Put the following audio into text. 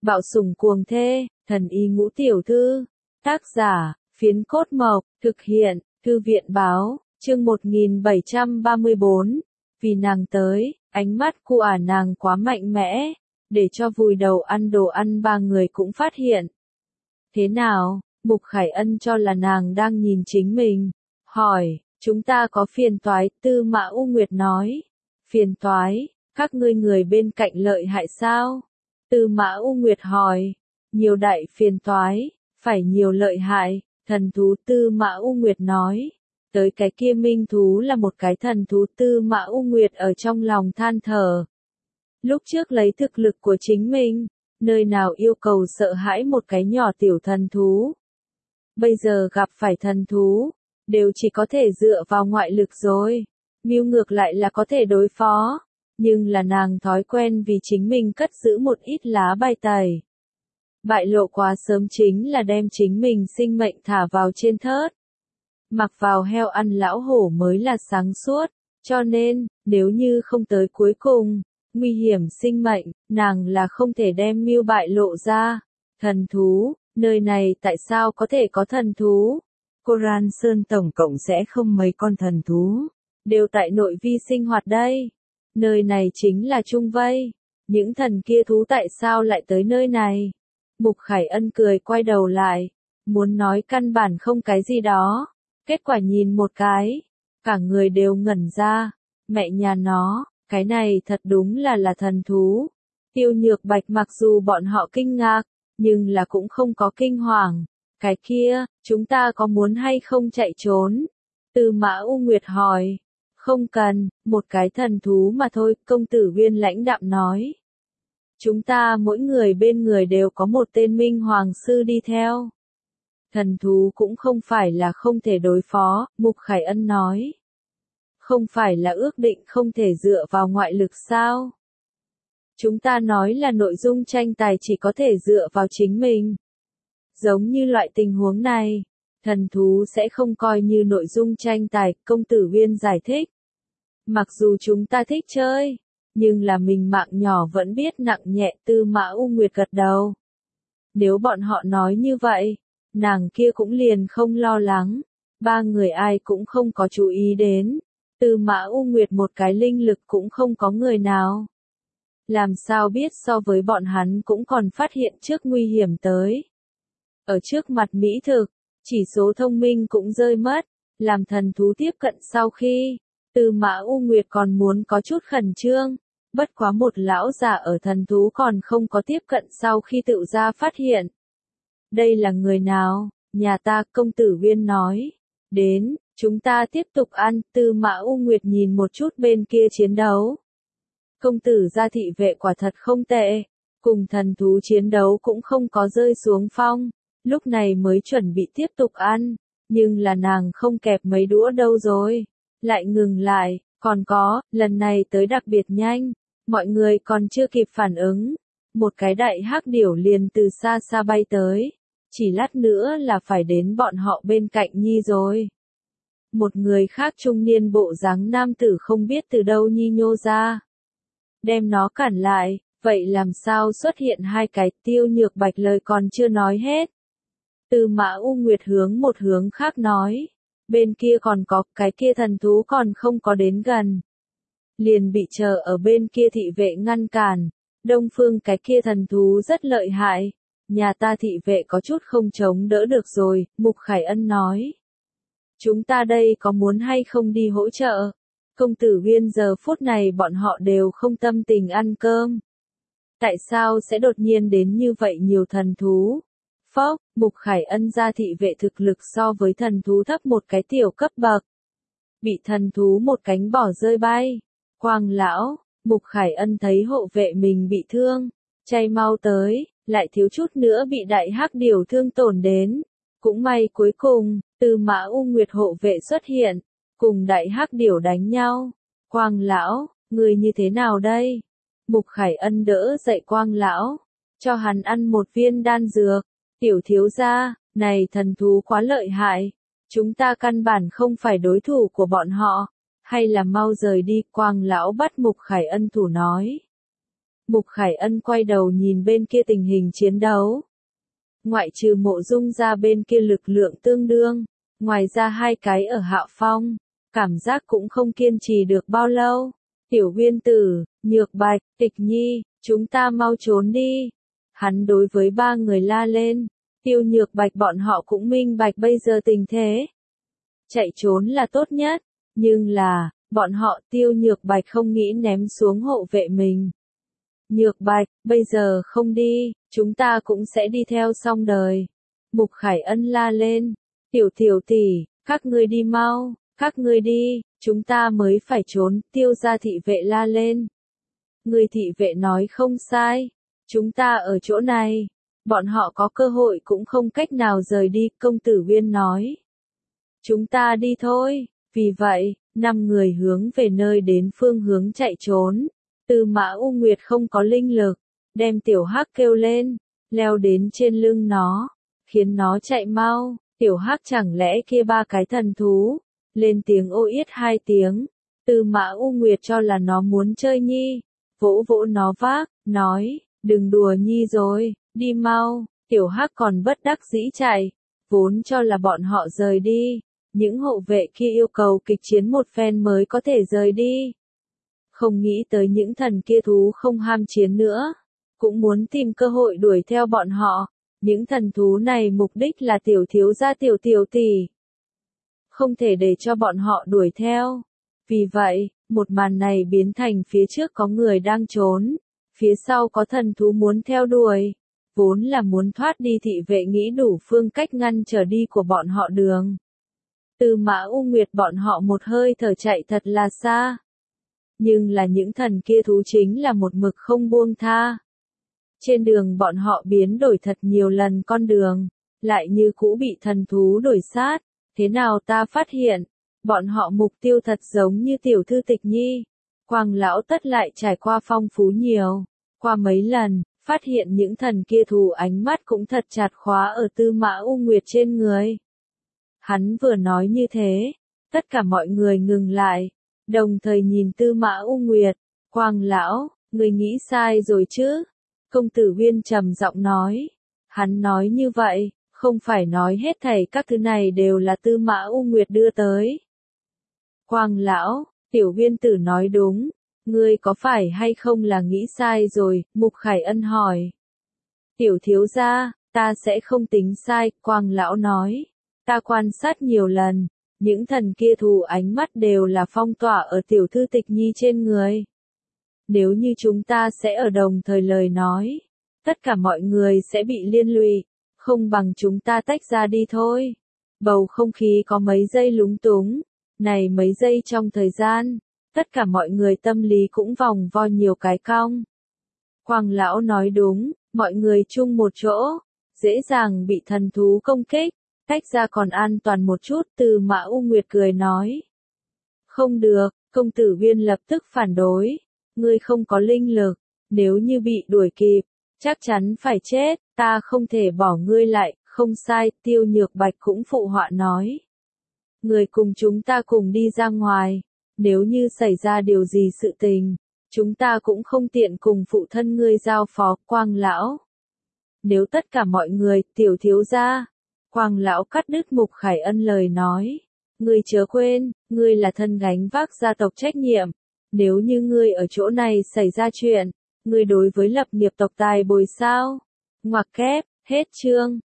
Bạo sủng cuồng thê, thần y ngũ tiểu thư. Tác giả, Phiến Cốt Mộc, thực hiện, Thư viện báo, chương 1734. Vì nàng tới, ánh mắt của nàng quá mạnh mẽ, để cho vùi đầu ăn đồ ăn ba người cũng phát hiện. Thế nào, Mục Khải Ân cho là nàng đang nhìn chính mình, hỏi, chúng ta có phiền toái, Tư Mã U Nguyệt nói. Phiền toái, các ngươi người bên cạnh lợi hại sao? Tư Mã U Nguyệt hỏi, nhiều đại phiền toái, phải nhiều lợi hại, thần thú Tư Mã U Nguyệt nói. Tới cái kia minh thú là một cái thần thú. Tư Mã U Nguyệt ở trong lòng than thở. Lúc trước lấy thực lực của chính mình, nơi nào yêu cầu sợ hãi một cái nhỏ tiểu thần thú. Bây giờ gặp phải thần thú, đều chỉ có thể dựa vào ngoại lực rồi. Mưu ngược lại là có thể đối phó, nhưng là nàng thói quen vì chính mình cất giữ một ít lá bài tẩy. Bại lộ quá sớm chính là đem chính mình sinh mệnh thả vào trên thớt. Mặc vào heo ăn lão hổ mới là sáng suốt, cho nên, nếu như không tới cuối cùng, nguy hiểm sinh mệnh, nàng là không thể đem mưu bại lộ ra. Thần thú, nơi này tại sao có thể có thần thú? Coran Sơn tổng cộng sẽ không mấy con thần thú, đều tại nội vi sinh hoạt đây. Nơi này chính là Trung Vây, những thần kia thú tại sao lại tới nơi này? Mục Khải Ân cười quay đầu lại, muốn nói căn bản không cái gì đó. Kết quả nhìn một cái, cả người đều ngẩn ra, mẹ nhà nó, cái này thật đúng là thần thú. Tiêu Nhược Bạch mặc dù bọn họ kinh ngạc, nhưng là cũng không có kinh hoàng. Cái kia, chúng ta có muốn hay không chạy trốn? Tư Mã U Nguyệt hỏi. Không cần, một cái thần thú mà thôi, công tử Viên lãnh đạm nói. Chúng ta mỗi người bên người đều có một tên Minh Hoàng Sư đi theo. Thần thú cũng không phải là không thể đối phó, Mục Khải Ân nói. Không phải là ước định không thể dựa vào ngoại lực sao? Chúng ta nói là nội dung tranh tài chỉ có thể dựa vào chính mình. Giống như loại tình huống này, thần thú sẽ không coi như nội dung tranh tài, công tử Viên giải thích. Mặc dù chúng ta thích chơi, nhưng là mình mạng nhỏ vẫn biết nặng nhẹ. Tư Mã U Nguyệt gật đầu. Nếu bọn họ nói như vậy, nàng kia cũng liền không lo lắng. Ba người ai cũng không có chú ý đến. Tư Mã U Nguyệt một cái linh lực cũng không có người nào. Làm sao biết so với bọn hắn cũng còn phát hiện trước nguy hiểm tới. Ở trước mặt mỹ thực, chỉ số thông minh cũng rơi mất. Làm thần thú tiếp cận sau khi, Tư Mã U Nguyệt còn muốn có chút khẩn trương. Bất quá một lão già ở thần thú còn không có tiếp cận sau khi tự ra phát hiện. Đây là người nào? Nhà ta, công tử Viên nói. Đến, chúng ta tiếp tục ăn. Tư Mã U Nguyệt nhìn một chút bên kia chiến đấu. Công tử gia thị vệ quả thật không tệ. Cùng thần thú chiến đấu cũng không có rơi xuống phong. Lúc này mới chuẩn bị tiếp tục ăn. Nhưng là nàng không kẹp mấy đũa đâu rồi. Lại ngừng lại, còn có, lần này tới đặc biệt nhanh. Mọi người còn chưa kịp phản ứng. Một cái đại hắc điểu liền từ xa xa bay tới. Chỉ lát nữa là phải đến bọn họ bên cạnh Nhi rồi. Một người khác trung niên bộ dáng nam tử không biết từ đâu Nhi nhô ra. Đem nó cản lại, vậy làm sao xuất hiện hai cái? Tiêu Nhược Bạch lời còn chưa nói hết. Tư Mã U Nguyệt hướng một hướng khác nói. Bên kia còn có, cái kia thần thú còn không có đến gần. Liền bị chờ ở bên kia thị vệ ngăn cản. Đông phương cái kia thần thú rất lợi hại. Nhà ta thị vệ có chút không chống đỡ được rồi, Mục Khải Ân nói. Chúng ta đây có muốn hay không đi hỗ trợ? Công tử Viên giờ phút này bọn họ đều không tâm tình ăn cơm. Tại sao sẽ đột nhiên đến như vậy nhiều thần thú? Phốc, Mục Khải Ân ra thị vệ thực lực so với thần thú thấp một cái tiểu cấp bậc. Bị thần thú một cánh bỏ rơi bay. Quang lão, Mục Khải Ân thấy hộ vệ mình bị thương. Chay mau tới, lại thiếu chút nữa bị đại hắc điểu thương tổn đến. Cũng may cuối cùng, Tư Mã U Nguyệt hộ vệ xuất hiện. Cùng đại hắc điểu đánh nhau. Quang lão, người như thế nào đây? Mục Khải Ân đỡ dậy Quang lão. Cho hắn ăn một viên đan dược. Tiểu thiếu gia, này thần thú quá lợi hại. Chúng ta căn bản không phải đối thủ của bọn họ. Hay là mau rời đi? Quang lão bắt Mục Khải Ân thủ nói. Mục Khải Ân quay đầu nhìn bên kia tình hình chiến đấu. Ngoại trừ Mộ Dung ra bên kia lực lượng tương đương, ngoài ra hai cái ở hạ phong, cảm giác cũng không kiên trì được bao lâu. Tiểu Uyên Tử, Nhược Bạch, Tịch Nhi, chúng ta mau trốn đi. Hắn đối với ba người la lên. Tiêu Nhược Bạch bọn họ cũng minh bạch bây giờ tình thế. Chạy trốn là tốt nhất, nhưng là, bọn họ Tiêu Nhược Bạch không nghĩ ném xuống hộ vệ mình. Nhược Bạch, bây giờ không đi, chúng ta cũng sẽ đi theo xong đời. Mục Khải Ân la lên. Tiểu tỷ, các ngươi đi mau, các ngươi đi, chúng ta mới phải trốn. Tiêu gia thị vệ la lên. Người thị vệ nói không sai, chúng ta ở chỗ này, bọn họ có cơ hội cũng không cách nào rời đi. Công tử Uyên nói. Chúng ta đi thôi, vì vậy, 5 người hướng về nơi đến phương hướng chạy trốn. Tư Mã U Nguyệt không có linh lực, đem tiểu hắc kêu lên, leo đến trên lưng nó, khiến nó chạy mau. Tiểu hắc chẳng lẽ kia ba cái thần thú, lên tiếng ô yết 2 tiếng. Tư Mã U Nguyệt cho là nó muốn chơi nhi, vỗ vỗ nó vác, nói, đừng đùa nhi rồi, đi mau. Tiểu hắc còn bất đắc dĩ chạy, vốn cho là bọn họ rời đi, những hộ vệ kia yêu cầu kịch chiến một phen mới có thể rời đi. Không nghĩ tới những thần kia thú không ham chiến nữa, cũng muốn tìm cơ hội đuổi theo bọn họ. Những thần thú này mục đích là tiểu thiếu gia tiểu tỷ. Không thể để cho bọn họ đuổi theo. Vì vậy, một màn này biến thành phía trước có người đang trốn, phía sau có thần thú muốn theo đuổi. Vốn là muốn thoát đi, thị vệ nghĩ đủ phương cách ngăn trở đi của bọn họ đường. Tư Mã U Nguyệt bọn họ một hơi thở chạy thật là xa. Nhưng là những thần kia thú chính là một mực không buông tha. Trên đường bọn họ biến đổi thật nhiều lần con đường, lại như cũ bị thần thú đuổi sát. Thế nào ta phát hiện, bọn họ mục tiêu thật giống như tiểu thư Tịch Nhi. Quang lão tất lại trải qua phong phú nhiều, qua mấy lần, phát hiện những thần kia thú ánh mắt cũng thật chặt khóa ở Tư Mã U Nguyệt trên người. Hắn vừa nói như thế, tất cả mọi người ngừng lại, đồng thời nhìn Tư Mã U Nguyệt. Quang lão, người nghĩ sai rồi chứ? Công tử Uyên trầm giọng nói. Hắn nói như vậy, không phải nói hết thảy các thứ này đều là Tư Mã U Nguyệt đưa tới. Quang lão, Tiểu Uyên Tử nói đúng, ngươi có phải hay không là nghĩ sai rồi? Mục Khải Ân hỏi. Tiểu thiếu gia, ta sẽ không tính sai, Quang lão nói. Ta quan sát nhiều lần, những thần kia thù ánh mắt đều là phong tỏa ở tiểu thư Tịch Nhi trên người. Nếu như chúng ta sẽ ở đồng thời lời nói, tất cả mọi người sẽ bị liên lụy, không bằng chúng ta tách ra đi thôi. Bầu không khí có mấy giây lúng túng, này mấy giây trong thời gian, tất cả mọi người tâm lý cũng vòng vo nhiều cái cong. Quang lão nói đúng, mọi người chung một chỗ, dễ dàng bị thần thú công kích, tách ra còn an toàn một chút. Tư Mã U Nguyệt cười nói. Không được, công tử Uyên lập tức phản đối. Ngươi không có linh lực, nếu như bị đuổi kịp, chắc chắn phải chết, ta không thể bỏ ngươi lại. Không sai, Tiêu Nhược Bạch cũng phụ họa nói. Người cùng chúng ta cùng đi ra ngoài, nếu như xảy ra điều gì sự tình, chúng ta cũng không tiện cùng phụ thân ngươi giao phó. Quang lão. Nếu tất cả mọi người, tiểu thiếu gia. Quang lão cắt đứt Mục Khải Ân lời nói. Ngươi chớ quên, ngươi là thân gánh vác gia tộc trách nhiệm. Nếu như ngươi ở chỗ này xảy ra chuyện, ngươi đối với lập nghiệp tộc tài bồi sao? Ngoặc kép, hết chương.